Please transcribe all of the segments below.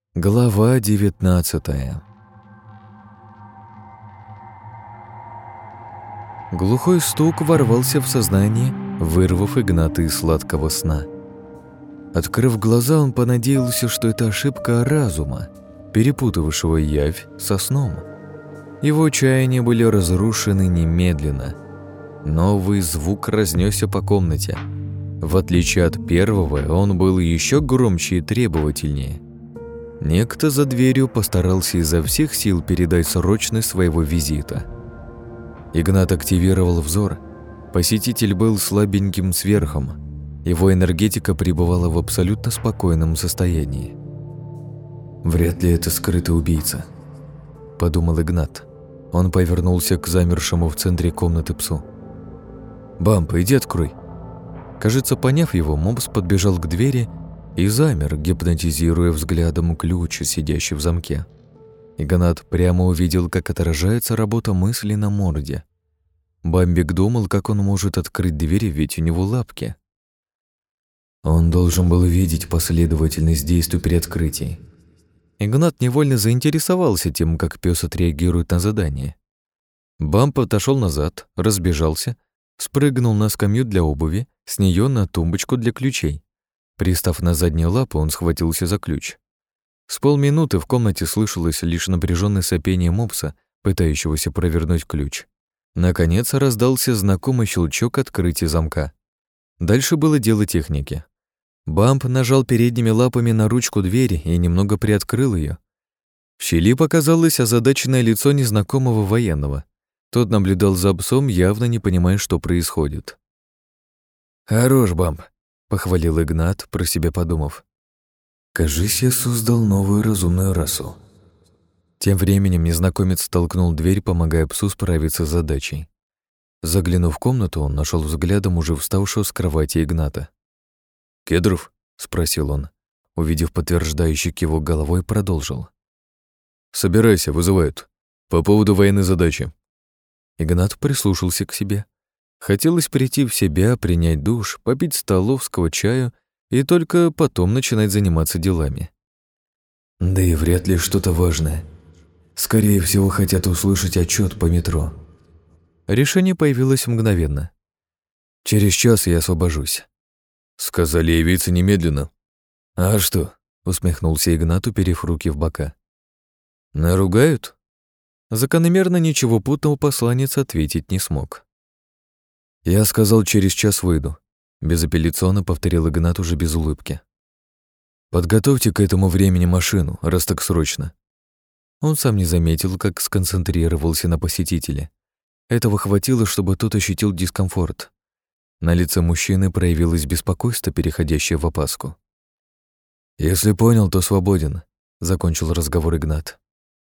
Глава 19. Глухой стук ворвался в сознание, вырвав Игната из сладкого сна. Открыв глаза, он понадеялся, что это ошибка разума, перепутавшего явь со сном. Его чаяния были разрушены немедленно. Новый звук разнесся по комнате. В отличие от первого, он был еще громче и требовательнее. Некто за дверью постарался изо всех сил передать срочность своего визита. Игнат активировал взор. Посетитель был слабеньким сверхом. Его энергетика пребывала в абсолютно спокойном состоянии. «Вряд ли это скрытый убийца», — подумал Игнат. Он повернулся к замершему в центре комнаты псу. «Бамп, иди открой». Кажется, поняв его, мопс подбежал к двери и замер, гипнотизируя взглядом ключ, сидящий в замке. Игнат прямо увидел, как отражается работа мысли на морде. Бамбик думал, как он может открыть дверь, ведь у него лапки. Он должен был видеть последовательность действий при открытии. Игнат невольно заинтересовался тем, как пес отреагирует на задание. Бамп отошел назад, разбежался, спрыгнул на скамью для обуви, с нее на тумбочку для ключей. Пристав на задние лапы, он схватился за ключ. С полминуты в комнате слышалось лишь напряженное сопение мопса, пытающегося провернуть ключ. Наконец раздался знакомый щелчок открытия замка. Дальше было дело техники. Бамп нажал передними лапами на ручку двери и немного приоткрыл ее. В щели показалось озадаченное лицо незнакомого военного. Тот наблюдал за псом, явно не понимая, что происходит. «Хорош, Бамп», — похвалил Игнат, про себя подумав. «Кажись, я создал новую разумную расу». Тем временем незнакомец толкнул дверь, помогая псу справиться с задачей. Заглянув в комнату, он нашел взглядом уже вставшего с кровати Игната. «Кедров?» — спросил он. Увидев подтверждающий кивок головой, продолжил. «Собирайся, вызывают. По поводу военной задачи». Игнат прислушался к себе. Хотелось прийти в себя, принять душ, попить столовского чаю и только потом начинать заниматься делами. Да и вряд ли что-то важное. Скорее всего, хотят услышать отчет по метро. Решение появилось мгновенно. Через час я освобожусь. Сказали явиться немедленно. А что? Усмехнулся Игнат, уперев руки в бока. Наругают? Закономерно ничего путного посланец ответить не смог. «Я сказал, через час выйду», — безапелляционно повторил Игнат уже без улыбки. «Подготовьте к этому времени машину, раз так срочно». Он сам не заметил, как сконцентрировался на посетителе. Этого хватило, чтобы тот ощутил дискомфорт. На лице мужчины проявилось беспокойство, переходящее в опаску. «Если понял, то свободен», — закончил разговор Игнат.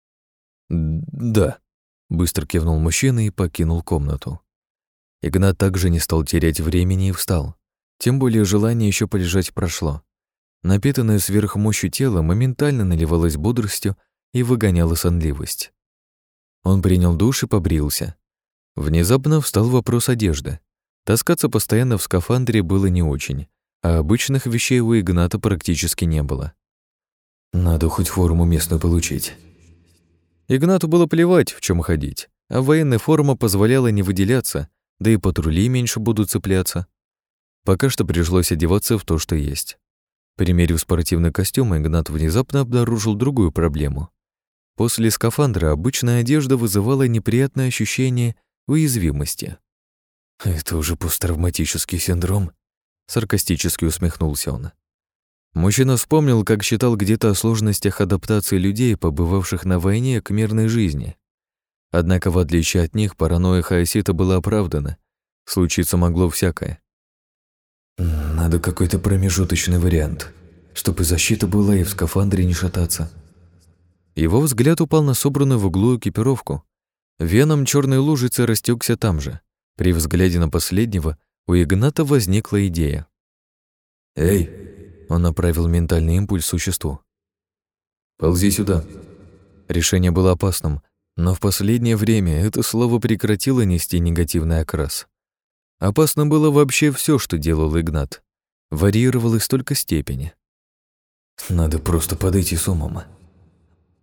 «Да», — быстро кивнул мужчина и покинул комнату. Игнат также не стал терять времени и встал. Тем более желание еще полежать прошло. Напитанное сверхмощью тело моментально наливалось бодростью и выгоняло сонливость. Он принял душ и побрился. Внезапно встал вопрос одежды. Таскаться постоянно в скафандре было не очень, а обычных вещей у Игната практически не было. Надо хоть форму местную получить. Игнату было плевать, в чем ходить, а военная форма позволяла не выделяться, да и патрули меньше будут цепляться. Пока что пришлось одеваться в то, что есть. Примерив спортивный костюм, Игнат внезапно обнаружил другую проблему. После скафандра обычная одежда вызывала неприятное ощущение уязвимости. «Это уже посттравматический синдром?» — саркастически усмехнулся он. Мужчина вспомнил, как читал где-то о сложностях адаптации людей, побывавших на войне, к мирной жизни. Однако, в отличие от них, паранойя хаосита была оправдана. Случиться могло всякое. «Надо какой-то промежуточный вариант, чтобы защита была и в скафандре не шататься». Его взгляд упал на собранную в углу экипировку. Веном черной лужицы растекся там же. При взгляде на последнего у Игната возникла идея. «Эй!» — он направил ментальный импульс существу. «Ползи сюда». Решение было опасным, но в последнее время это слово прекратило нести негативный окрас. Опасно было вообще все, что делал Игнат. Варьировалось только степени. «Надо просто подойти с умом»,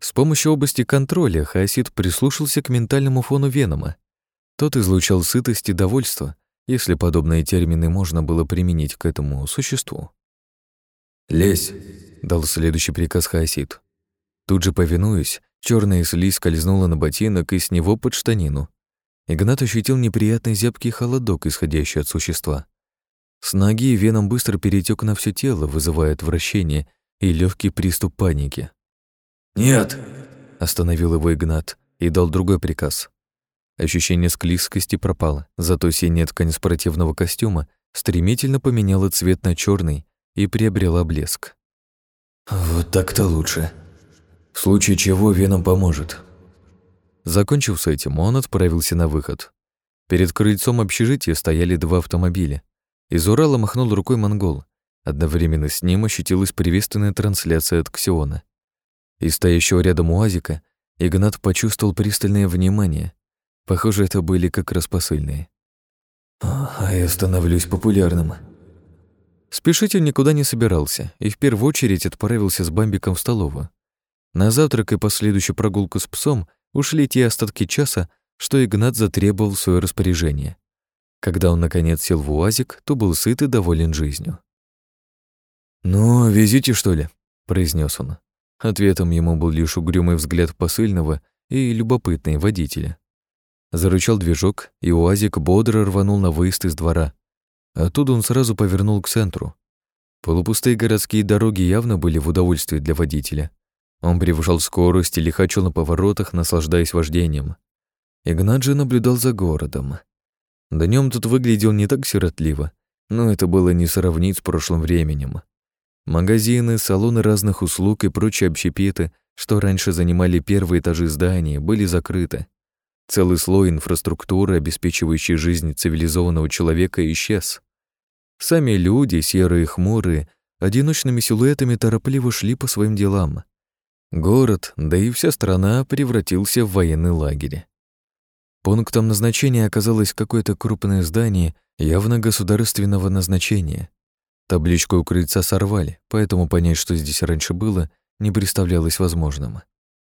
С помощью области контроля Хаосид прислушался к ментальному фону Венома. Тот излучал сытость и довольство, если подобные термины можно было применить к этому существу. «Лезь!» — дал следующий приказ Хаосид. Тут же, повинуясь, черная слизь скользнула на ботинок и с него под штанину. Игнат ощутил неприятный зябкий холодок, исходящий от существа. С ноги Веном быстро перетек на все тело, вызывая отвращение и легкий приступ паники. «Нет!» — остановил его Игнат и дал другой приказ. Ощущение склизкости пропало, зато синяя ткань спортивного костюма стремительно поменяла цвет на черный и приобрела блеск. «Вот так-то лучше. В случае чего Веном поможет». Закончив с этим, он отправился на выход. Перед крыльцом общежития стояли 2 автомобиля. Из Урала махнул рукой монгол. Одновременно с ним ощутилась приветственная трансляция от Ксиона. Из стоящего рядом УАЗика Игнат почувствовал пристальное внимание. Похоже, это были как раз посыльные. «А я становлюсь популярным». Спешить он никуда не собирался и в первую очередь отправился с Бамбиком в столовую. На завтрак и последующую прогулку с псом ушли те остатки часа, что Игнат затребовал в своё распоряжение. Когда он, наконец, сел в УАЗик, то был сыт и доволен жизнью. «Ну, везите, что ли?» — произнес он. Ответом ему был лишь угрюмый взгляд посыльного и любопытные водителя. Зарычал движок, и УАЗик бодро рванул на выезд из двора. Оттуда он сразу повернул к центру. Полупустые городские дороги явно были в удовольствие для водителя. Он превышал скорость и лихачил на поворотах, наслаждаясь вождением. Игнат же наблюдал за городом. Днём тут выглядел не так сиротливо, но это было не сравнить с прошлым временем. Магазины, салоны разных услуг и прочие общепиты, что раньше занимали первые этажи здания, были закрыты. Целый слой инфраструктуры, обеспечивающей жизнь цивилизованного человека, исчез. Сами люди, серые и хмурые, одиночными силуэтами торопливо шли по своим делам. Город, да и вся страна превратился в военный лагерь. Пунктом назначения оказалось какое-то крупное здание явно государственного назначения. Табличку у крыльца сорвали, поэтому понять, что здесь раньше было, не представлялось возможным.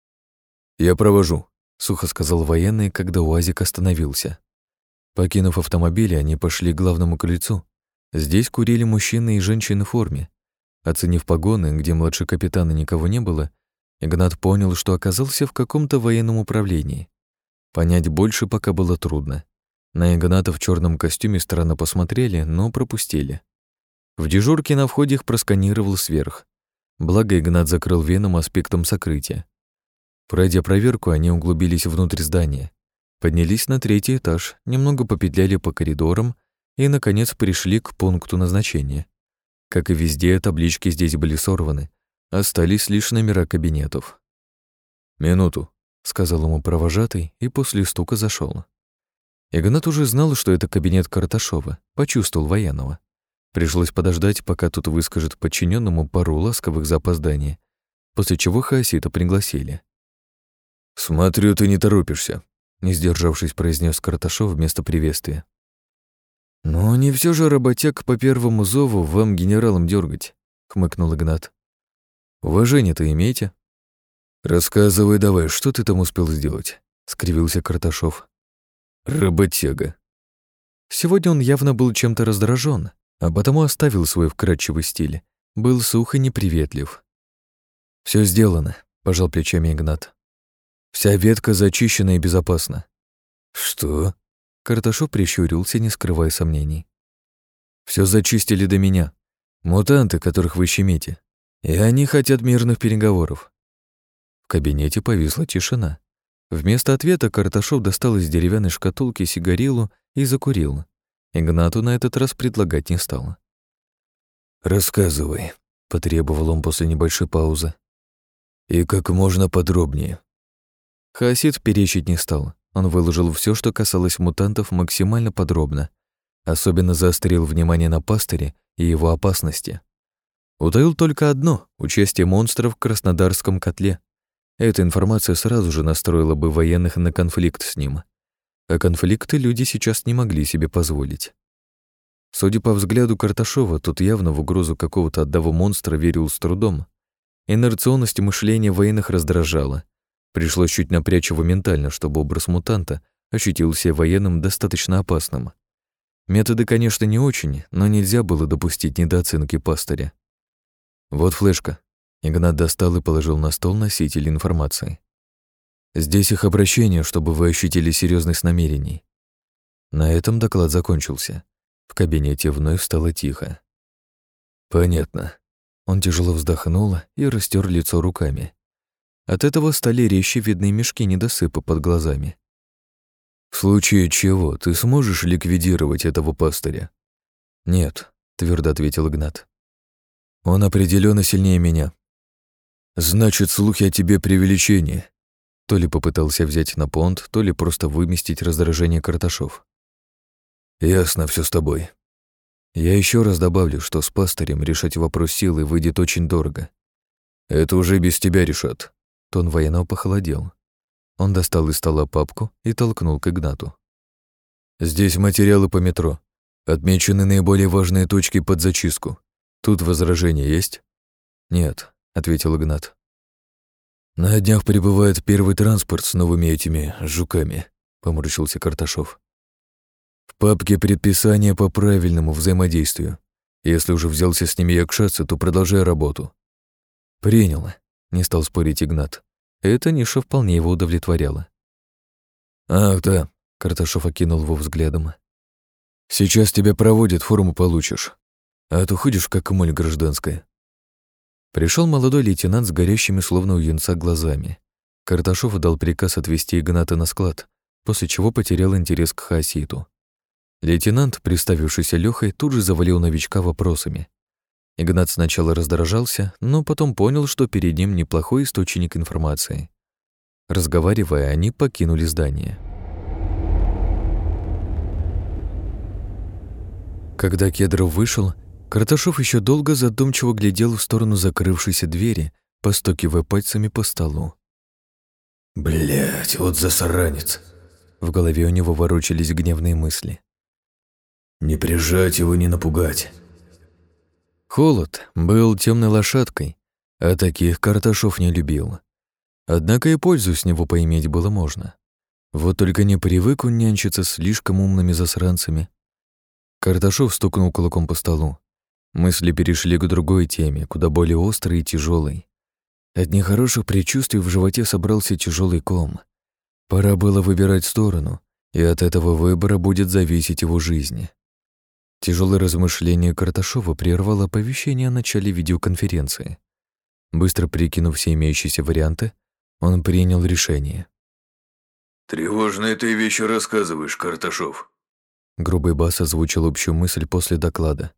«Я провожу», — сухо сказал военный, когда УАЗик остановился. Покинув автомобиль, они пошли к главному крыльцу. Здесь курили мужчины и женщины в форме. Оценив погоны, где младше капитана никого не было, Игнат понял, что оказался в каком-то военном управлении. Понять больше пока было трудно. На Игната в черном костюме странно посмотрели, но пропустили. В дежурке на входе их просканировал сверх. Благо Игнат закрыл Веном аспектом сокрытия. Пройдя проверку, они углубились внутрь здания. Поднялись на 3-й этаж, немного попетляли по коридорам и, наконец, пришли к пункту назначения. Как и везде, таблички здесь были сорваны. Остались лишь номера кабинетов. «Минуту», — сказал ему провожатый и после стука зашел. Игнат уже знал, что это кабинет Карташова, почувствовал военного. Пришлось подождать, пока тут выскажет подчиненному пару ласковых за опоздание, после чего Хаосита пригласили. «Смотрю, ты не торопишься», — не сдержавшись, произнес Карташов вместо приветствия. «Но не все же работяг по первому зову вам генералом дергать», — хмыкнул Игнат. «Уважение-то имейте». «Рассказывай давай, что ты там успел сделать?» — скривился Карташов. «Работяга». Сегодня он явно был чем-то раздражен, а потому оставил свой вкрадчивый стиль. Был сух и неприветлив. «Все сделано», — пожал плечами Игнат. «Вся ветка зачищена и безопасна». «Что?» — Карташов прищурился, не скрывая сомнений. «Все зачистили до меня. Мутанты, которых вы щемите. И они хотят мирных переговоров». В кабинете повисла тишина. Вместо ответа Карташов достал из деревянной шкатулки сигарилу и закурил. Игнату на этот раз предлагать не стал. «Рассказывай», — потребовал он после небольшой паузы. «И как можно подробнее». Хаосид перечить не стал. Он выложил все, что касалось мутантов, максимально подробно. Особенно заострил внимание на пастыре и его опасности. Утаил только одно — участие монстров в Краснодарском котле. Эта информация сразу же настроила бы военных на конфликт с ним. А конфликты люди сейчас не могли себе позволить. Судя по взгляду Карташова, тут явно в угрозу какого-то одного монстра верил с трудом. Инерционность мышления военных раздражала. Пришлось чуть напрячь его ментально, чтобы образ мутанта ощутился военным достаточно опасным. Методы, конечно, не очень, но нельзя было допустить недооценки пастыря. Вот флешка. Игнат достал и положил на стол носитель информации. Здесь их обращение, чтобы вы ощутили серьезность намерений. На этом доклад закончился. В кабинете вновь стало тихо. Понятно. Он тяжело вздохнул и растер лицо руками. От этого стали резче видны мешки недосыпа под глазами. В случае чего ты сможешь ликвидировать этого пастыря? Нет, твердо ответил Игнат. Он определенно сильнее меня. Значит, слухи о тебе преувеличение. То ли попытался взять на понт, то ли просто выместить раздражение Карташов. Ясно все с тобой. Я еще раз добавлю, что с пастырем решать вопрос силы выйдет очень дорого. Это уже без тебя решат. Тон военного похолодел. Он достал из стола папку и толкнул к Игнату. Здесь материалы по метро. Отмечены наиболее важные точки под зачистку. Тут возражения есть? Нет, ответил Игнат. На днях прибывает первый транспорт с новыми этими жуками, поморщился Карташов. В папке предписание по правильному взаимодействию. Если уже взялся с ними якшаться, то продолжай работу. Принял, не стал спорить Игнат. Эта ниша вполне его удовлетворяла. Ах да, Карташов окинул его взглядом. Сейчас тебя проводят, форму получишь. А то ходишь как моль гражданская. Пришел молодой лейтенант с горящими, словно у юнца, глазами. Карташов дал приказ отвезти Игната на склад, после чего потерял интерес к хаоситу. Лейтенант, представившийся Лёхой, тут же завалил новичка вопросами. Игнат сначала раздражался, но потом понял, что перед ним неплохой источник информации. Разговаривая, они покинули здание. Когда Кедров вышел, Карташов еще долго задумчиво глядел в сторону закрывшейся двери, постукивая пальцами по столу. «Блядь, вот засранец!» В голове у него ворочались гневные мысли. «Не прижать его, не напугать!» Холод был темной лошадкой, а таких Карташов не любил. Однако и пользу с него поиметь было можно. Вот только не привык он нянчиться с слишком умными засранцами. Карташов стукнул кулаком по столу. Мысли перешли к другой теме, куда более острой и тяжелой. От нехороших предчувствий в животе собрался тяжелый ком. Пора было выбирать сторону, и от этого выбора будет зависеть его жизнь. Тяжелое размышление Карташова прервало оповещение о начале видеоконференции. Быстро прикинув все имеющиеся варианты, он принял решение. «Тревожные ты вещи рассказываешь, Карташов», — грубый бас озвучил общую мысль после доклада.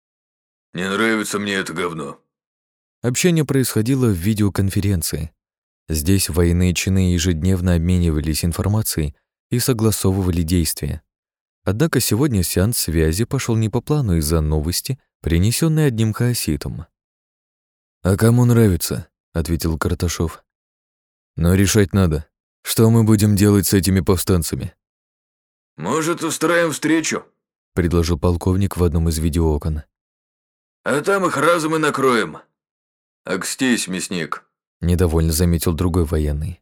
«Не нравится мне это говно». Общение происходило в видеоконференции. Здесь военные чины ежедневно обменивались информацией и согласовывали действия. Однако сегодня сеанс связи пошел не по плану из-за новости, принесенной одним хаоситом. «А кому нравится?» — ответил Карташов. «Но решать надо. Что мы будем делать с этими повстанцами?» «Может, устроим встречу?» — предложил полковник в одном из видеоокон. «А там их разом и накроем». «Акстись, мясник», — недовольно заметил другой военный.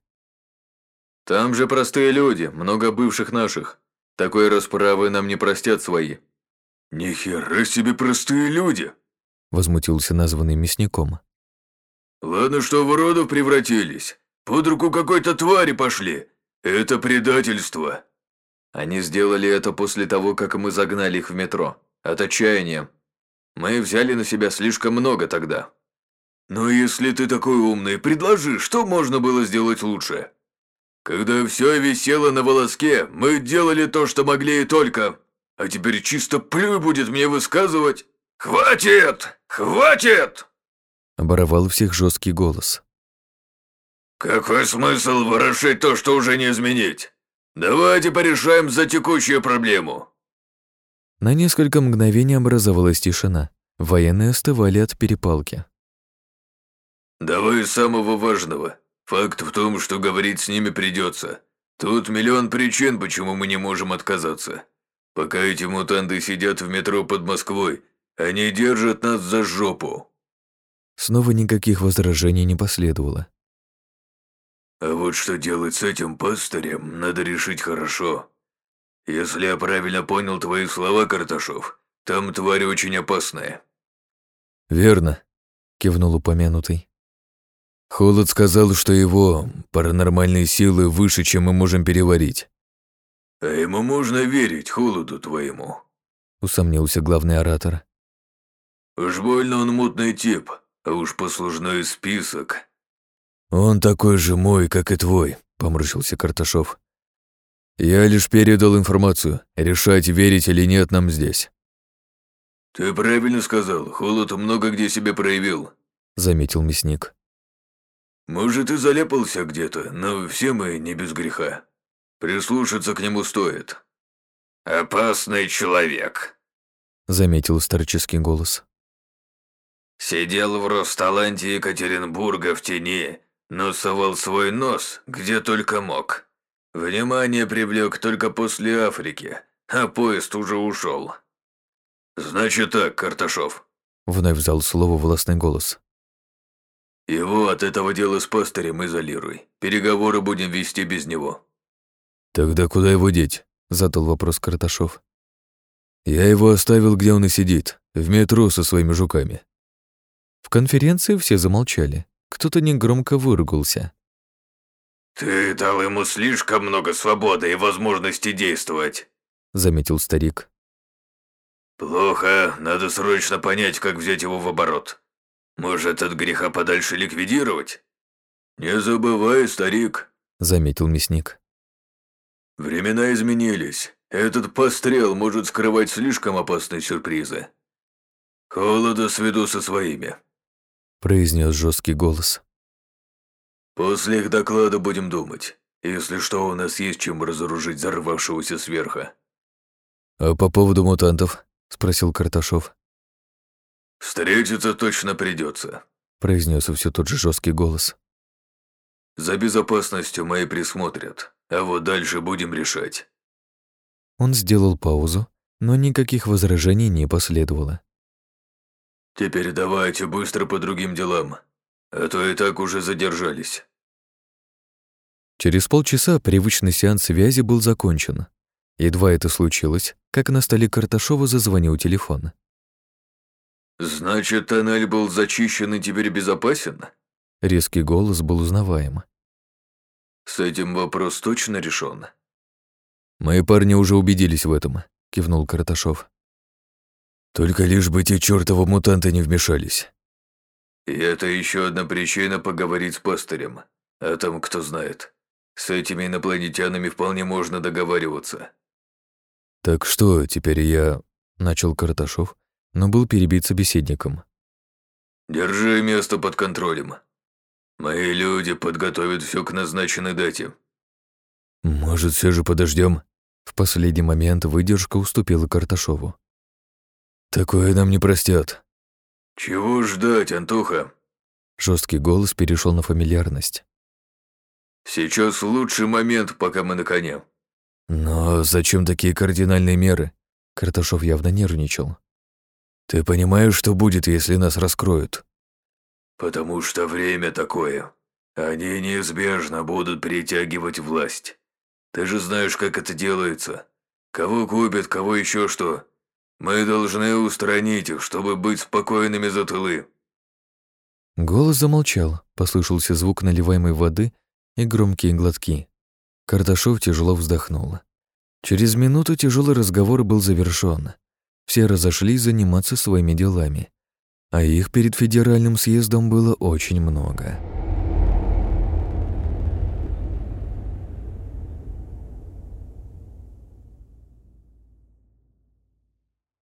«Там же простые люди, много бывших наших. Такой расправы нам не простят свои». «Ни хера себе простые люди!» — возмутился названный мясником. «Ладно, что в уродов превратились. Под руку какой-то твари пошли. Это предательство». «Они сделали это после того, как мы загнали их в метро. От отчаяния. Мы взяли на себя слишком много тогда». «Ну, если ты такой умный, предложи, что можно было сделать лучше?» «Когда все висело на волоске, мы делали то, что могли и только. А теперь чисто плюй будет мне высказывать. Хватит! Хватит!» Оборвал всех жесткий голос. «Какой смысл ворошить то, что уже не изменить? Давайте порешаем за текущую проблему». На несколько мгновений образовалась тишина. Военные остывали от перепалки. «Давай с самого важного. Факт в том, что говорить с ними придется. Тут миллион причин, почему мы не можем отказаться. Пока эти мутанты сидят в метро под Москвой, они держат нас за жопу». Снова никаких возражений не последовало. А вот что делать с этим пастырем, надо решить хорошо. Если я правильно понял твои слова, Карташов, там тварь очень опасная. «Верно», — кивнул упомянутый. «Холод сказал, что его паранормальные силы выше, чем мы можем переварить». А ему можно верить, холоду твоему. Усомнился главный оратор. Уж больно он мутный тип, а уж послужной список. «Он такой же мой, как и твой», — поморщился Карташов. «Я лишь передал информацию. Решать, верить или нет нам здесь». Ты правильно сказал, холод много где себя проявил. Заметил мясник. Может, и заляпался где-то, но все мы не без греха. Прислушаться к нему стоит. Опасный человек, Заметил старческий голос. сидел в Росталанте Екатеринбурга в тени, но совал свой нос где только мог. Внимание привлек только после Африки, а поезд уже ушел. Значит так, Карташов. Вновь взял слово властный голос. Его от этого дела с пастырем изолируй. Переговоры будем вести без него. «Тогда куда его деть?» — задал вопрос Карташов. «Я его оставил, где он и сидит, в метро со своими жуками». В конференции все замолчали. Кто-то негромко выругался. Ты дал ему слишком много свободы и возможности действовать, Заметил старик. Плохо, надо срочно понять, как взять его в оборот. Может, от греха подальше ликвидировать? Не забывай, старик. Заметил мясник. Времена изменились. Этот пострел может скрывать слишком опасные сюрпризы. Холода сведу со своими. Произнес жесткий голос. После их доклада будем думать. Если что, у нас есть чем разоружить взорвавшегося сверха. «А по поводу мутантов?» — спросил Карташов. Встретиться точно придется, Произнес все тот же жесткий голос. За безопасностью мои присмотрят, а вот дальше будем решать. Он сделал паузу, но никаких возражений не последовало. Теперь давайте быстро по другим делам, а то и так уже задержались. Через полчаса привычный сеанс связи был закончен. Едва это случилось, как на столе Карташова зазвонил телефон. Значит, тоннель был зачищен и теперь безопасен? Резкий голос был узнаваем. С этим вопрос точно решен? «Мои парни уже убедились в этом», — кивнул Карташов. «Только лишь бы те чертовы мутанты не вмешались». И это еще одна причина поговорить с пастырем. А там кто знает. С этими инопланетянами вполне можно договариваться. «Так что, теперь я...» — начал Карташов, но был перебит собеседником. Держи место под контролем. Мои люди подготовят все к назначенной дате. «Может, все же подождем? В последний момент выдержка уступила Карташову. «Такое нам не простят». Чего ждать, Антоха? Жесткий голос перешел на фамильярность. Сейчас лучший момент, пока мы на коне. «Но зачем такие кардинальные меры?» Карташов явно нервничал. «Ты понимаешь, что будет, если нас раскроют?» Потому что время такое. Они неизбежно будут перетягивать власть. Ты же знаешь, как это делается. Кого купят, кого еще что. Мы должны устранить их, чтобы быть спокойными за тылы». Голос замолчал, послышался звук наливаемой воды и громкие глотки. Карташов тяжело вздохнул. Через минуту тяжелый разговор был завершён. Все разошлись заниматься своими делами, а их перед федеральным съездом было очень много.